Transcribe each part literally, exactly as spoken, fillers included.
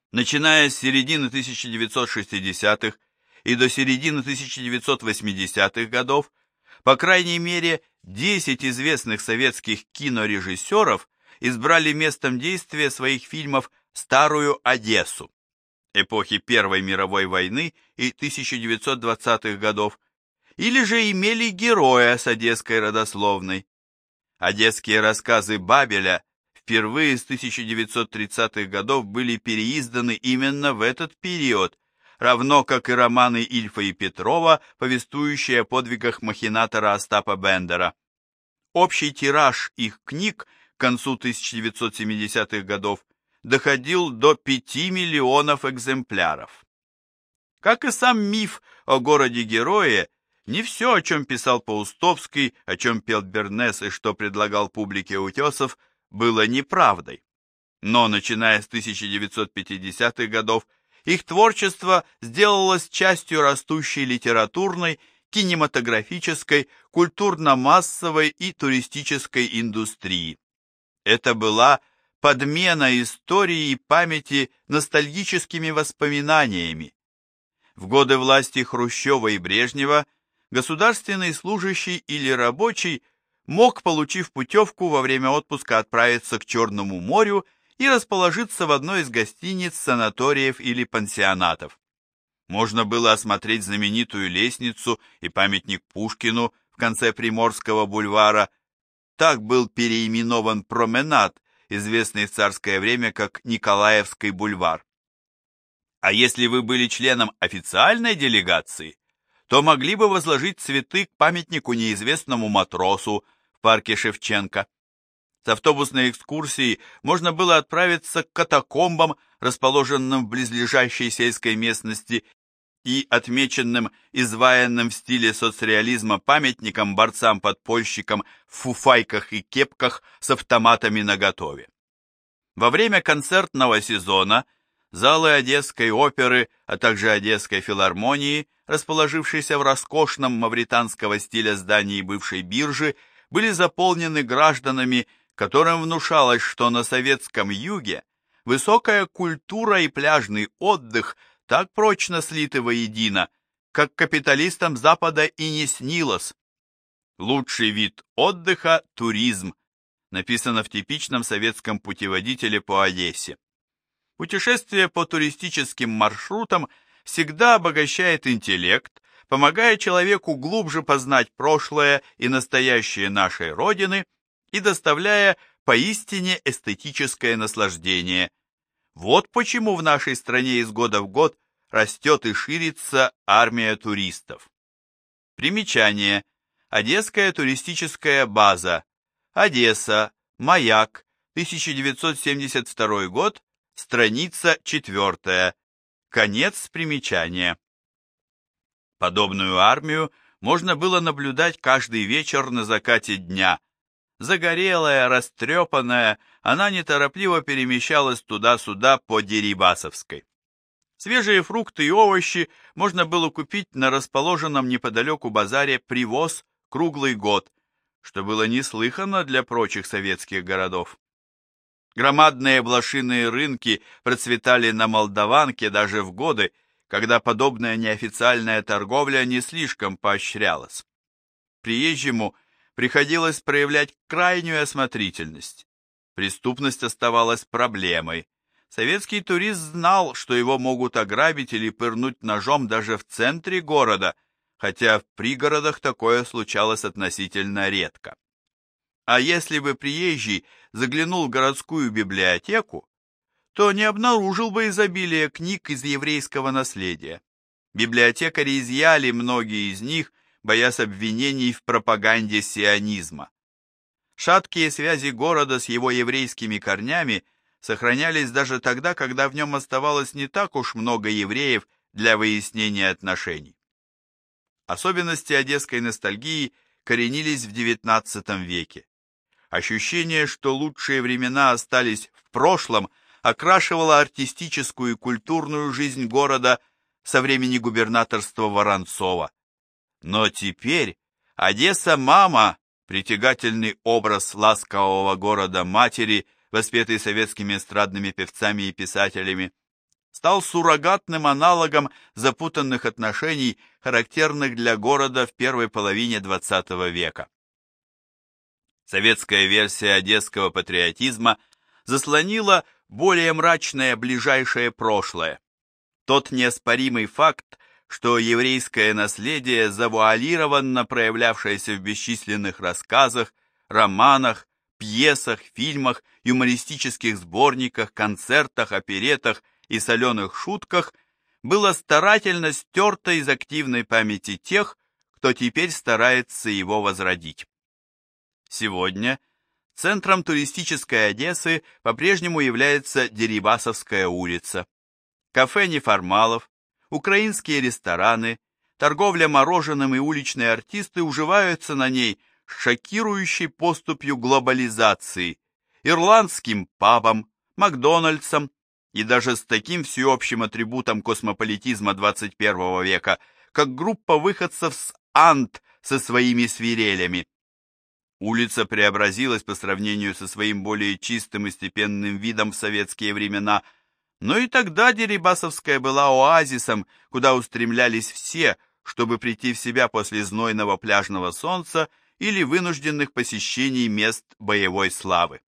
Начиная с середины тысяча девятьсот шестидесятых и до середины тысяча девятьсот восьмидесятых годов, по крайней мере, десять известных советских кинорежиссеров избрали местом действия своих фильмов Старую Одессу эпохи Первой мировой войны и тысяча девятьсот двадцатых годов, или же имели героя с одесской родословной. Одесские рассказы Бабеля впервые с тысяча девятьсот тридцатых годов были переизданы именно в этот период, равно как и романы Ильфа и Петрова, повествующие о подвигах махинатора Остапа Бендера. Общий тираж их книг к концу тысяча девятьсот семидесятых годов доходил до пяти миллионов экземпляров. Как и сам миф о городе-герое, не все, о чем писал Паустовский, о чем пел Бернес и что предлагал публике Утесов, было неправдой. Но, начиная с тысяча девятьсот пятидесятых годов, их творчество сделалось частью растущей литературной, кинематографической, культурно-массовой и туристической индустрии. Это была подмена истории и памяти ностальгическими воспоминаниями. В годы власти Хрущева и Брежнева государственный служащий или рабочий мог, получив путевку, во время отпуска отправиться к Черному морю и расположиться в одной из гостиниц, санаториев или пансионатов. Можно было осмотреть знаменитую лестницу и памятник Пушкину в конце Приморского бульвара. Так был переименован променад, известный в царское время как Николаевский бульвар. А если вы были членом официальной делегации, то могли бы возложить цветы к памятнику неизвестному матросу в парке Шевченко. С автобусной экскурсией можно было отправиться к катакомбам, расположенным в близлежащей сельской местности, и отмеченным изваянным в стиле соцреализма памятником борцам-подпольщикам в фуфайках и кепках с автоматами наготове. Во время концертного сезона залы Одесской оперы, а также Одесской филармонии, расположившиеся в роскошном мавританского стиля здании бывшей биржи, были заполнены гражданами, которым внушалось, что на советском юге высокая культура и пляжный отдых так прочно слиты воедино, как капиталистам Запада и не снилось. Лучший вид отдыха – туризм, написано в типичном советском путеводителе по Одессе. Путешествие по туристическим маршрутам всегда обогащает интеллект, помогая человеку глубже познать прошлое и настоящее нашей Родины и доставляя поистине эстетическое наслаждение. Вот почему в нашей стране из года в год растет и ширится армия туристов. Примечание. Одесская туристическая база. Одесса. Маяк. тысяча девятьсот семьдесят второй год. Страница четвертая. Конец примечания. Подобную армию можно было наблюдать каждый вечер на закате дня. Загорелая, растрепанная, она неторопливо перемещалась туда-сюда по Дерибасовской. Свежие фрукты и овощи можно было купить на расположенном неподалеку базаре «Привоз» круглый год, что было неслыханно для прочих советских городов. Громадные блошиные рынки процветали на Молдаванке даже в годы, когда подобная неофициальная торговля не слишком поощрялась. Приезжему приходилось проявлять крайнюю осмотрительность. Преступность оставалась проблемой. Советский турист знал, что его могут ограбить или пырнуть ножом даже в центре города, хотя в пригородах такое случалось относительно редко. А если бы приезжий заглянул в городскую библиотеку, то не обнаружил бы изобилие книг из еврейского наследия. Библиотекари изъяли многие из них, боясь обвинений в пропаганде сионизма. Шаткие связи города с его еврейскими корнями сохранялись даже тогда, когда в нем оставалось не так уж много евреев для выяснения отношений. Особенности одесской ностальгии коренились в девятнадцатом веке. Ощущение, что лучшие времена остались в прошлом, окрашивало артистическую и культурную жизнь города со времени губернаторства Воронцова. Но теперь Одесса-мама, притягательный образ ласкового города-матери, воспетый советскими эстрадными певцами и писателями, стал суррогатным аналогом запутанных отношений, характерных для города в первой половине двадцатого века. Советская версия одесского патриотизма заслонила более мрачное ближайшее прошлое. Тот неоспоримый факт, что еврейское наследие, завуалированно проявлявшееся в бесчисленных рассказах, романах, пьесах, фильмах, юмористических сборниках, концертах, оперетах и соленых шутках, было старательно стерто из активной памяти тех, кто теперь старается его возродить. Сегодня центром туристической Одессы по-прежнему является Дерибасовская улица. Кафе неформалов, украинские рестораны, торговля мороженым и уличные артисты уживаются на ней с шокирующей поступью глобализации, ирландским пабом, Макдональдсом и даже с таким всеобщим атрибутом космополитизма двадцать первого века, как группа выходцев с Анд со своими свирелями. Улица преобразилась по сравнению со своим более чистым и степенным видом в советские времена, но и тогда Дерибасовская была оазисом, куда устремлялись все, чтобы прийти в себя после знойного пляжного солнца или вынужденных посещений мест боевой славы.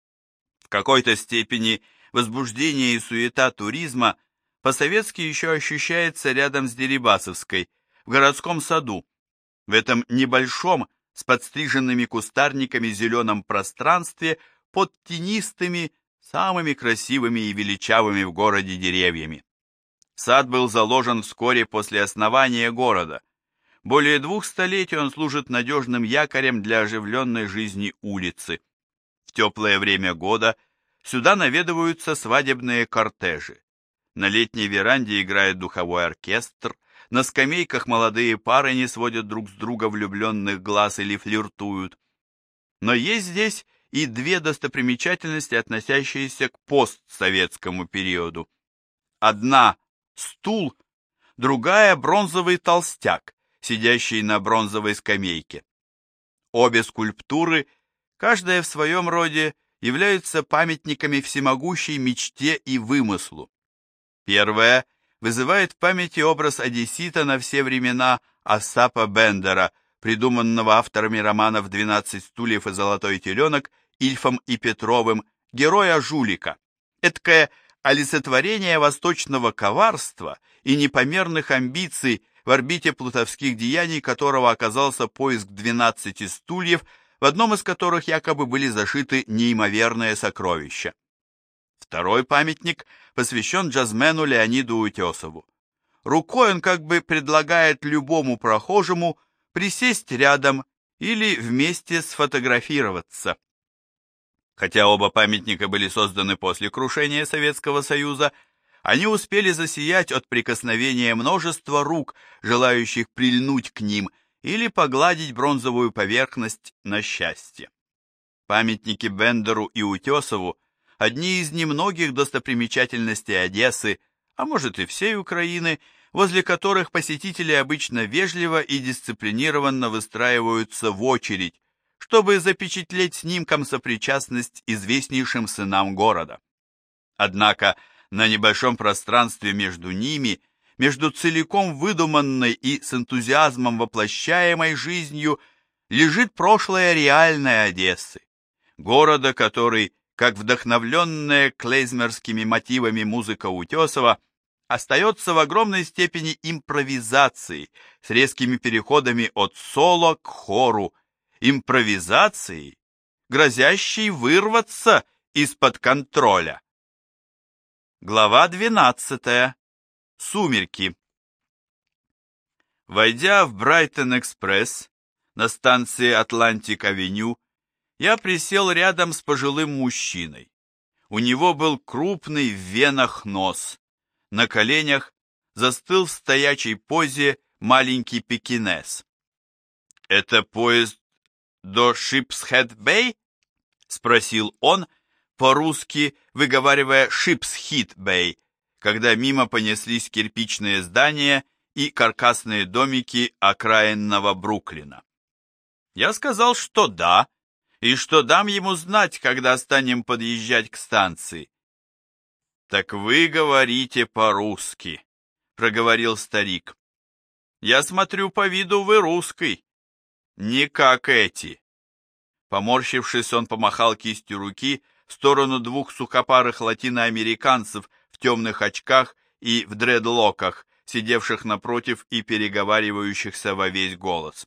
В какой-то степени возбуждение и суета туризма по-советски еще ощущается рядом с Дерибасовской, в городском саду, в этом небольшом, с подстриженными кустарниками зеленом пространстве под тенистыми, самыми красивыми и величавыми в городе деревьями. Сад был заложен вскоре после основания города. Более двух столетий он служит надежным якорем для оживленной жизни улицы. В теплое время года сюда наведываются свадебные кортежи. На летней веранде играет духовой оркестр, на скамейках молодые пары не сводят друг с друга влюбленных глаз или флиртуют. Но есть здесь и две достопримечательности, относящиеся к постсоветскому периоду. Одна – стул, другая – бронзовый толстяк, сидящий на бронзовой скамейке. Обе скульптуры, каждая в своем роде, являются памятниками всемогущей мечте и вымыслу. Первая вызывает в памяти образ одессита на все времена Остапа Бендера, придуманного авторами романов «двенадцать стульев» и «Золотой теленок» Ильфом и Петровым, героя-жулика. Эдакое олицетворение восточного коварства и непомерных амбиций, в орбите плутовских деяний которого оказался поиск двенадцати стульев, в одном из которых якобы были зашиты неимоверные сокровища. Второй памятник посвящен джазмену Леониду Утесову. Рукой он как бы предлагает любому прохожему присесть рядом или вместе сфотографироваться. Хотя оба памятника были созданы после крушения Советского Союза, они успели засиять от прикосновения множества рук, желающих прильнуть к ним или погладить бронзовую поверхность на счастье. Памятники Бендеру и Утесову – одни из немногих достопримечательностей Одессы, а может и всей Украины, возле которых посетители обычно вежливо и дисциплинированно выстраиваются в очередь, чтобы запечатлеть снимком сопричастность известнейшим сынам города. Однако на небольшом пространстве между ними, между целиком выдуманной и с энтузиазмом воплощаемой жизнью, лежит прошлое реальной Одессы, города, который, как вдохновленная клейзмерскими мотивами музыка Утесова, остается в огромной степени импровизацией, с резкими переходами от соло к хору, импровизацией, грозящей вырваться из-под контроля. Глава двенадцатая. Сумерки. Войдя в Брайтон-экспресс на станции Атлантик-авеню, я присел рядом с пожилым мужчиной. У него был крупный в венах нос. На коленях застыл в стоячей позе маленький пекинес. «Это поезд до Шипсхед-Бэй?» — спросил он, по-русски выговаривая Шипсхит-Бэй, когда мимо понеслись кирпичные здания и каркасные домики окраинного Бруклина. Я сказал, что да, и что дам ему знать, когда станем подъезжать к станции. «Так вы говорите по-русски», — проговорил старик. «Я смотрю, по виду вы русский, не как эти». Поморщившись, он помахал кистью руки в сторону двух сухопарых латиноамериканцев в темных очках и в дредлоках, сидевших напротив и переговаривающихся во весь голос.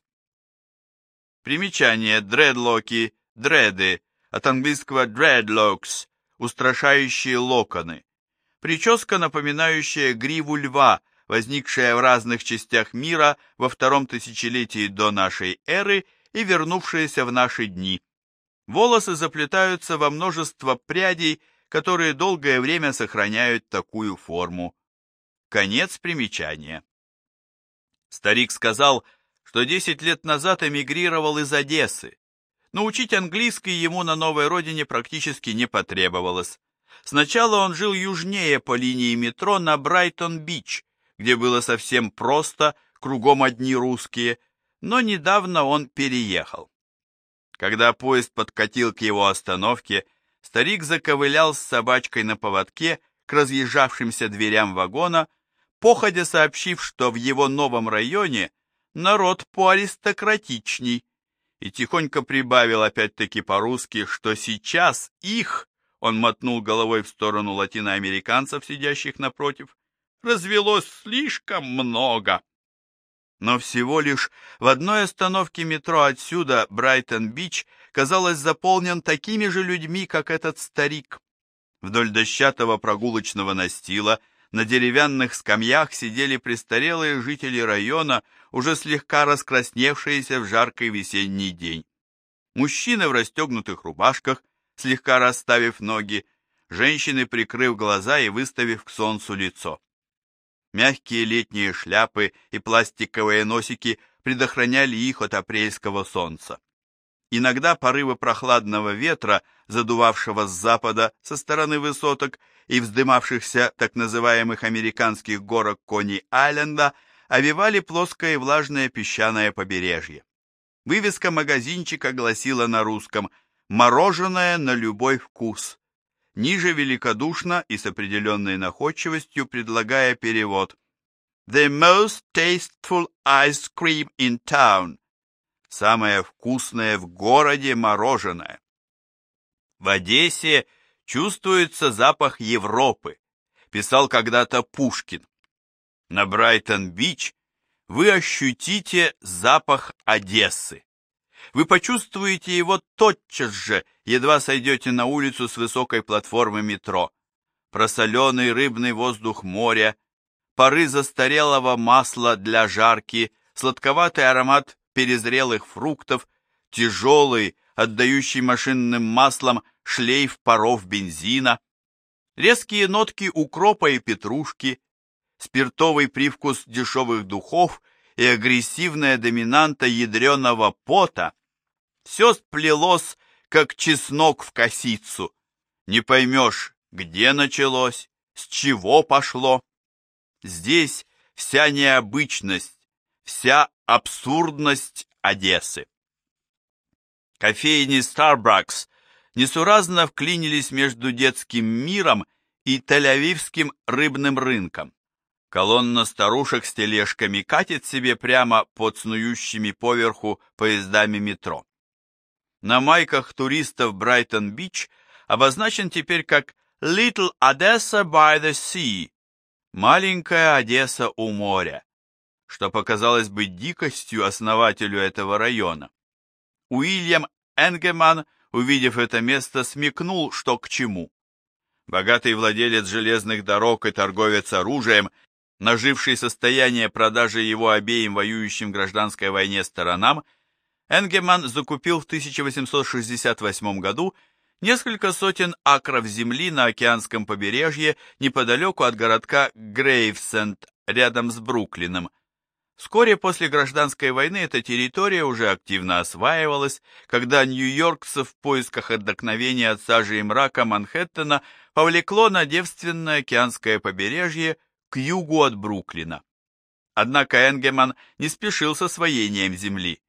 Примечание: дредлоки, дреды, от английского dreadlocks, устрашающие локоны. Прическа, напоминающая гриву льва, возникшая в разных частях мира во втором тысячелетии до нашей эры и вернувшаяся в наши дни. Волосы заплетаются во множество прядей, которые долгое время сохраняют такую форму. Конец примечания. Старик сказал, что десять лет назад эмигрировал из Одессы, но учить английский ему на новой родине практически не потребовалось. Сначала он жил южнее по линии метро на Брайтон-Бич, где было совсем просто, кругом одни русские, но недавно он переехал. Когда поезд подкатил к его остановке, старик заковылял с собачкой на поводке к разъезжавшимся дверям вагона, походя сообщив, что в его новом районе народ поаристократичней, и тихонько прибавил опять-таки по-русски, что сейчас их, он мотнул головой в сторону латиноамериканцев, сидящих напротив, развелось слишком много. Но всего лишь в одной остановке метро отсюда Брайтон-Бич, казалось, заполнен такими же людьми, как этот старик. Вдоль дощатого прогулочного настила на деревянных скамьях сидели престарелые жители района, уже слегка раскрасневшиеся в жаркий весенний день. Мужчины в расстегнутых рубашках, слегка расставив ноги, женщины, прикрыв глаза и выставив к солнцу лицо. Мягкие летние шляпы и пластиковые носики предохраняли их от апрельского солнца. Иногда порывы прохладного ветра, задувавшего с запада со стороны высоток и вздымавшихся так называемых американских горок Кони-Айленда, овивали плоское и влажное песчаное побережье. Вывеска магазинчика гласила на русском «Мороженое на любой вкус». Ниже великодушно и с определенной находчивостью предлагая перевод «The most tasteful ice cream in town». Самое вкусное в городе мороженое. В Одессе чувствуется запах Европы, писал когда-то Пушкин. На Брайтон-Бич вы ощутите запах Одессы. Вы почувствуете его тотчас же, едва сойдете на улицу с высокой платформы метро. Просоленый рыбный воздух моря, пары застарелого масла для жарки, сладковатый аромат перезрелых фруктов, тяжелый, отдающий машинным маслом шлейф паров бензина, резкие нотки укропа и петрушки, спиртовый привкус дешевых духов и агрессивная доминанта ядреного пота. Все сплелось, как чеснок в косицу. Не поймешь, где началось, с чего пошло. Здесь вся необычность, вся абсурдность Одессы. Кофейни Starbucks несуразно вклинились между детским миром и тель-авивским рыбным рынком. Колонна старушек с тележками катит себе прямо под снующими поверху поездами метро. На майках туристов Брайтон-Бич обозначен теперь как Little Odessa by the Sea, маленькая Одесса у моря, что показалось бы дикостью основателю этого района. Уильям Энгеман, увидев это место, смекнул, что к чему. Богатый владелец железных дорог и торговец оружием, наживший состояние продажи его обеим воюющим в гражданской войне сторонам, Энгеман закупил в тысяча восемьсот шестьдесят восьмом году несколько сотен акров земли на океанском побережье неподалеку от городка Грейвсенд, рядом с Бруклином. Вскоре после гражданской войны эта территория уже активно осваивалась, когда нью-йоркцев в поисках отдохновения от сажи и мрака Манхэттена повлекло на девственное океанское побережье к югу от Бруклина. Однако Энгеман не спешил с освоением земли.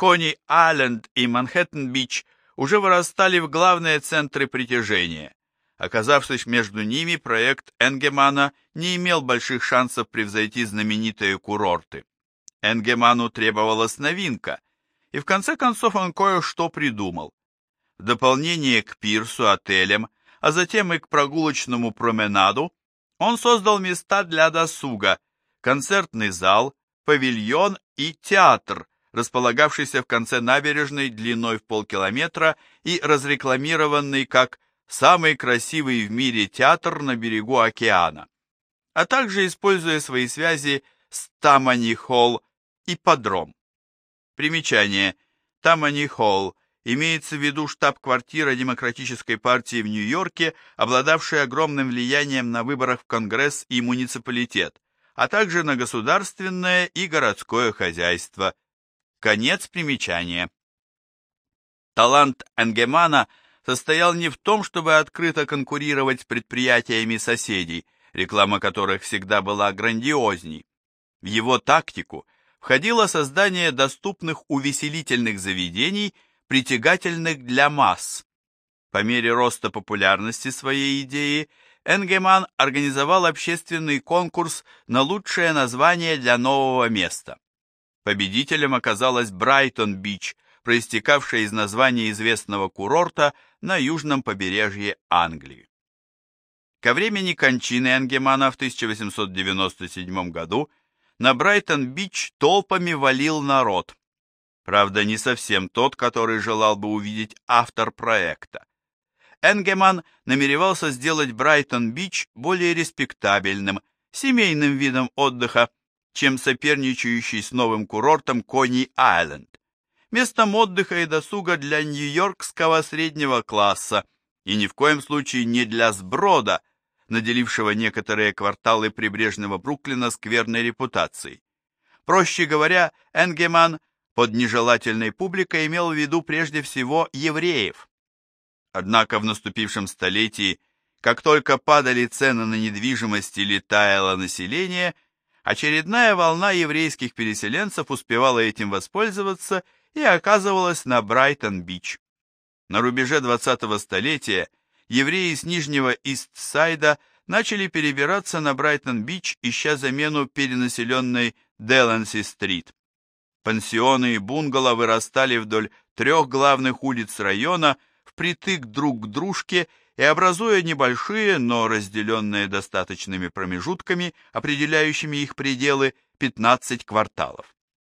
Кони-Айленд и Манхэттен-Бич уже вырастали в главные центры притяжения. Оказавшись между ними, проект Энгемана не имел больших шансов превзойти знаменитые курорты. Энгеману требовалась новинка, и в конце концов он кое-что придумал. В дополнение к пирсу, отелям, а затем и к прогулочному променаду, он создал места для досуга, концертный зал, павильон и театр, располагавшийся в конце набережной длиной в полкилометра и разрекламированный как «самый красивый в мире театр на берегу океана», а также, используя свои связи с Тамани-Холл, ипподром. Примечание. Тамани-Холл имеется в виду штаб-квартира Демократической партии в Нью-Йорке, обладавшая огромным влиянием на выборах в Конгресс и муниципалитет, а также на государственное и городское хозяйство. Конец примечания. Талант Энгемана состоял не в том, чтобы открыто конкурировать с предприятиями соседей, реклама которых всегда была грандиозней. В его тактику входило создание доступных увеселительных заведений, притягательных для масс. По мере роста популярности своей идеи, Энгеман организовал общественный конкурс на лучшее название для нового места. Победителем оказалась Брайтон-Бич, проистекавшая из названия известного курорта на южном побережье Англии. Ко времени кончины Энгемана в тысяча восемьсот девяносто седьмом году на Брайтон-Бич толпами валил народ. Правда, не совсем тот, который желал бы увидеть автор проекта. Энгеман намеревался сделать Брайтон-Бич более респектабельным, семейным видом отдыха, чем соперничающий с новым курортом Кони-Айленд, местом отдыха и досуга для нью-йоркского среднего класса и ни в коем случае не для сброда, наделившего некоторые кварталы прибрежного Бруклина скверной репутацией. Проще говоря, Энгеман под нежелательной публикой имел в виду прежде всего евреев. Однако в наступившем столетии, как только падали цены на недвижимость или таяло население, очередная волна еврейских переселенцев успевала этим воспользоваться и оказывалась на Брайтон-Бич. На рубеже двадцатого столетия евреи с Нижнего Ист-Сайда начали перебираться на Брайтон-Бич, ища замену перенаселенной Деланси-стрит. Пансионы и бунгало вырастали вдоль трех главных улиц района, впритык друг к дружке и образуя небольшие, но разделенные достаточными промежутками, определяющими их пределы, пятнадцать кварталов.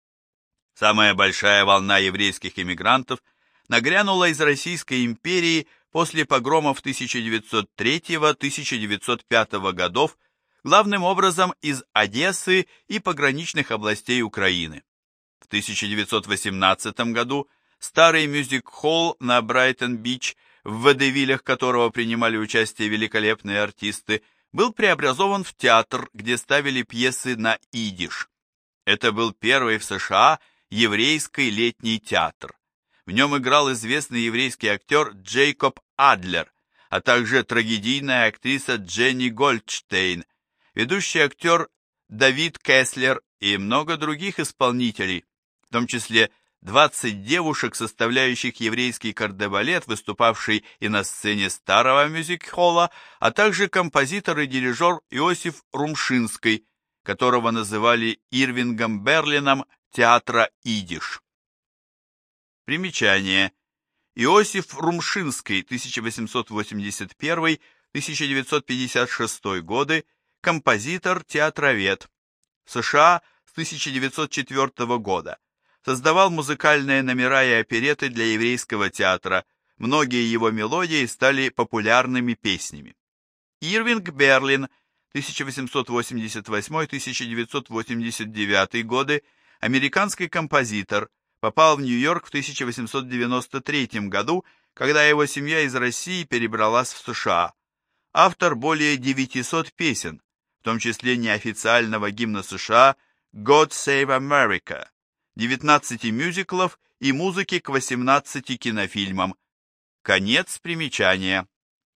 Самая большая волна еврейских эмигрантов нагрянула из Российской империи после погромов тысяча девятьсот третьего — тысяча девятьсот пятого годов, главным образом из Одессы и пограничных областей Украины. В тысяча девятьсот восемнадцатом году старый мюзик-холл на Брайтон-Бич, в водевилях которого принимали участие великолепные артисты, был преобразован в театр, где ставили пьесы на идиш. Это был первый в США еврейский летний театр. В нем играл известный еврейский актер Джейкоб Адлер, а также трагедийная актриса Дженни Гольдштейн, ведущий актер Давид Кеслер и много других исполнителей, в том числе двадцать девушек, составляющих еврейский кардебалет, выступавший и на сцене старого мюзик-холла, а также композитор и дирижер Иосиф Румшинский, которого называли Ирвингом Берлином театра идиш. Примечание. Иосиф Румшинский, тысяча восемьсот восемьдесят первый — тысяча девятьсот пятьдесят шестой годы, композитор, театровед. В США с тысяча девятьсот четвёртого года. Создавал музыкальные номера и оперетты для еврейского театра. Многие его мелодии стали популярными песнями. Ирвинг Берлин, тысяча восемьсот восемьдесят восьмой — тысяча девятьсот восемьдесят девятый годы, американский композитор, попал в Нью-Йорк в тысяча восемьсот девяносто третьем году, когда его семья из России перебралась в США. Автор более девятисот песен, в том числе неофициального гимна США «God Save America», девятнадцати мюзиклов и музыки к восемнадцати кинофильмам. Конец примечания.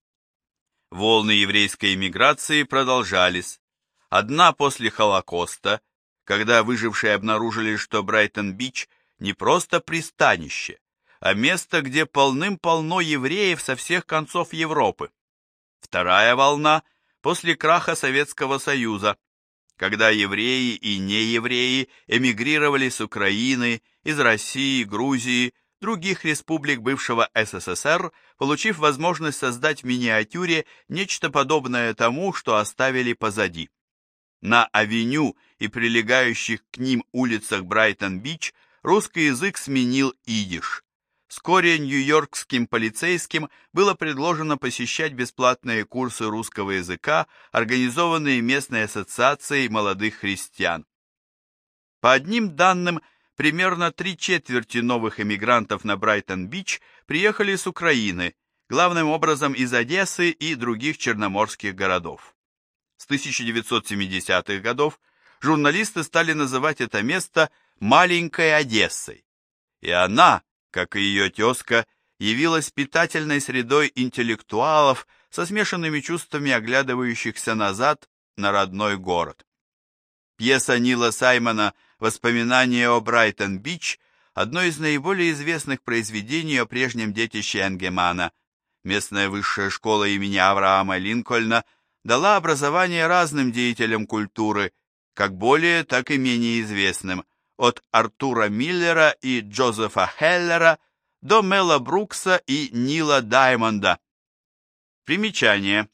Волны еврейской эмиграции продолжались. Одна после Холокоста, когда выжившие обнаружили, что Брайтон-Бич не просто пристанище, а место, где полным-полно евреев со всех концов Европы. Вторая волна после краха Советского Союза, когда евреи и неевреи эмигрировали с Украины, из России, Грузии, других республик бывшего СССР, получив возможность создать в миниатюре нечто подобное тому, что оставили позади. На авеню и прилегающих к ним улицах Брайтон-Бич русский язык сменил идиш. Вскоре нью-йоркским полицейским было предложено посещать бесплатные курсы русского языка, организованные местной ассоциацией молодых христиан. По одним данным, примерно три четверти новых эмигрантов на Брайтон-Бич приехали с Украины, главным образом из Одессы и других черноморских городов. С тысяча девятьсот семидесятых годов журналисты стали называть это место «маленькой Одессой», и она, как и ее тезка, явилась питательной средой интеллектуалов со смешанными чувствами оглядывающихся назад на родной город. Пьеса Нила Саймона «Воспоминания о Брайтон-Бич» – одно из наиболее известных произведений о прежнем детище Энгемана. Местная высшая школа имени Авраама Линкольна дала образование разным деятелям культуры, как более, так и менее известным, от Артура Миллера и Джозефа Хеллера до Мела Брукса и Нила Даймонда. Примечание.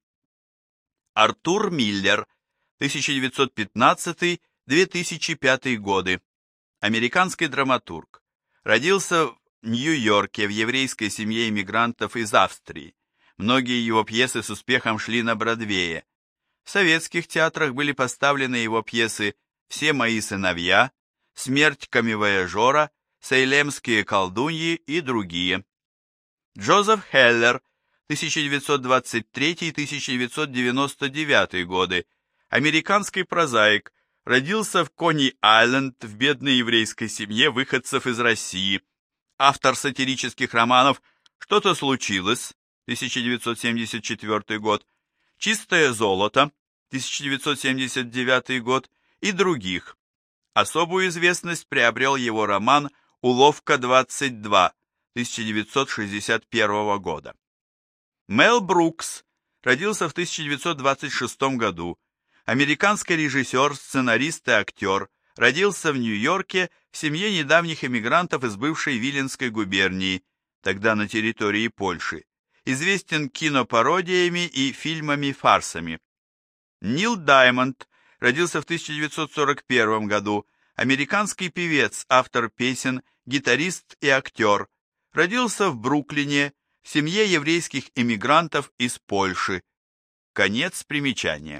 Артур Миллер, тысяча девятьсот пятнадцатый — две тысячи пятый годы, американский драматург, родился в Нью-Йорке в еврейской семье иммигрантов из Австрии. Многие его пьесы с успехом шли на Бродвее. В советских театрах были поставлены его пьесы «Все мои сыновья», «Смерть камевояжера», «Сейлемские колдуньи» и другие. Джозеф Хеллер, тысяча девятьсот двадцать третий — тысяча девятьсот девяносто девятый годы, американский прозаик, родился в Кони-Айленд в бедной еврейской семье выходцев из России. Автор сатирических романов «Что-то случилось», тысяча девятьсот семьдесят четвёртый год, «Чистое золото», тысяча девятьсот семьдесят девятый год и других. Особую известность приобрел его роман «Уловка двадцать два», тысяча девятьсот шестьдесят первого года. Мел Брукс родился в тысяча девятьсот двадцать шестом году, американский режиссер, сценарист и актер, родился в Нью-Йорке в семье недавних эмигрантов из бывшей Виленской губернии, тогда на территории Польши, известен кинопародиями и фильмами-фарсами. Нил Даймонд родился в тысяча девятьсот сорок первом году, американский певец, автор песен, гитарист и актер, родился в Бруклине, в семье еврейских эмигрантов из Польши. Конец примечания.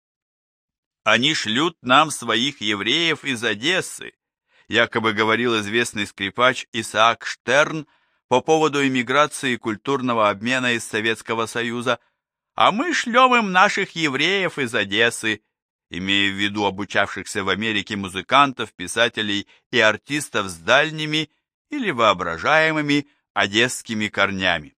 «Они шлют нам своих евреев из Одессы», якобы говорил известный скрипач Исаак Штерн по поводу эмиграции и культурного обмена из Советского Союза, «а мы шлем им наших евреев из Одессы», имея в виду обучавшихся в Америке музыкантов, писателей и артистов с дальними или воображаемыми одесскими корнями.